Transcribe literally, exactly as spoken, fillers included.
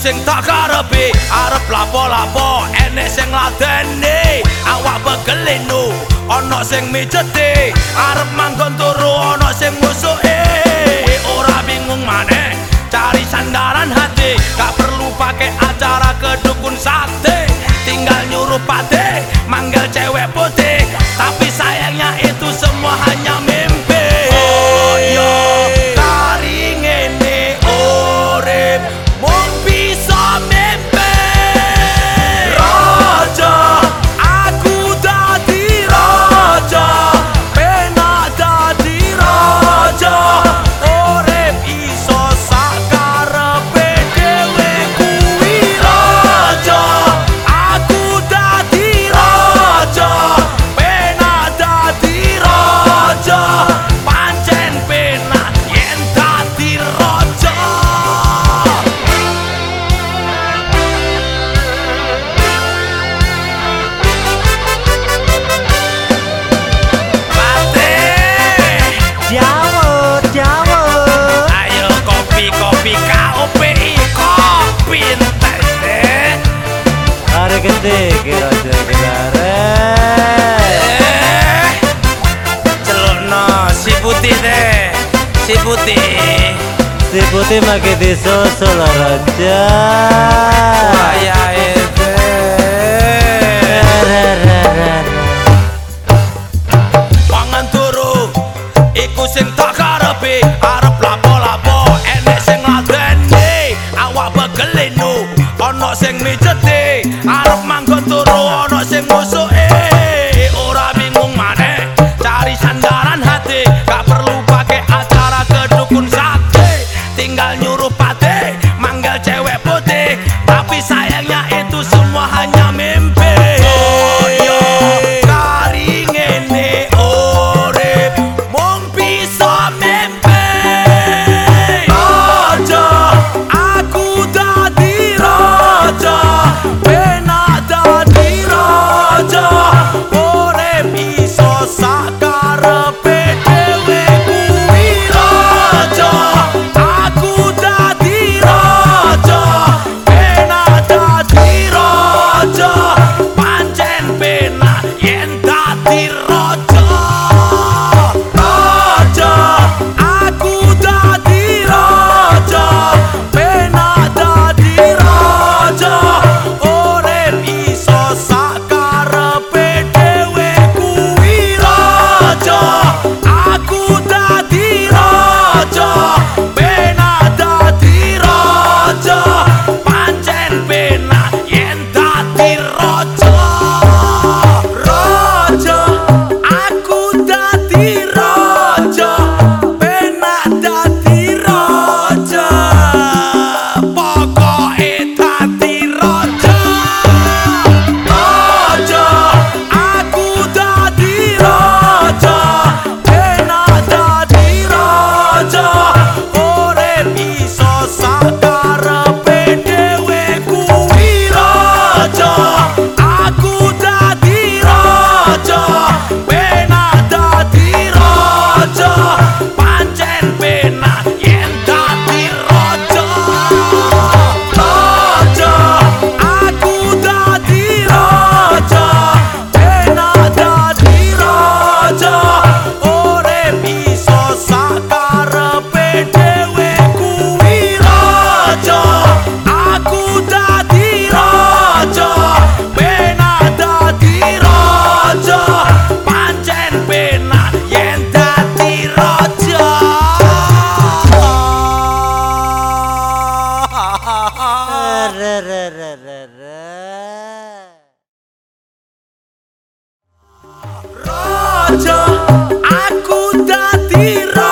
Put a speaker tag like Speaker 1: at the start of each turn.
Speaker 1: sing tak karepe arep lapo-lapo enek sing ladeni awak begeleno ana sing mijete arep manggon turu ana sing musuhe ora bingung maneh cari sandaran hati gak perlu pakai acara ke dukun sakti tinggal nyuruh pate manggil cewek putih tapi sayangnya itu semua hanya mimpi oh yo kari ngene urip mung bisa mimpi raja aku dadi raja penak dadi raja urip iso sakarepe dhewe kuwi raja aku dadi raja penak dadi raja pancen penak yen dadi raja Pate
Speaker 2: Jawut, jawut.
Speaker 1: ayo kopi kopi K O P I kopi entar deh
Speaker 2: Are gede kira kira.
Speaker 1: eh celukno si putih deh si putih
Speaker 2: Si putih makin disusul raja.
Speaker 1: waya itu mangan turu iku sing tak karepe arep lapo-lapo enek sing ladeni awak begeleno ana sing mijete arep manggon turu ana sing musuhe ora bingung maneh cari sandaran hati gak perlu pakai acara ke dukun sakti tinggal nyuruh pate manggil cewek putih tapi sayangnya itu semua hanya mimpi oh yo kari ngene urip mung bisa mimpi raja aku dadi raja penak dadi raja urip iso sakarepe dhewe kuwi raja aku dadi raja penak dadi raja pancen penak yen dadi raja raja aku dadi raja penak dadi raja urip iso sakarepe dhewe kuwi raja aku dadi raja penak dadi raja pancen penak yen dadi raja raja aku dadi raja penak dadi raja pokoke dadi raja raja aku dadi raja penak dadi raja urip iso sakarepe dhewe kuwi raja aku dadi raja penak dadi raja pancen penak yen dadi raja raja aku dadi raja penak dadi raja urip iso sakarepe dhewe kuwi raja aku dadi raja penak dadi raja pancen penak yen dadi raja raja aku dadi raja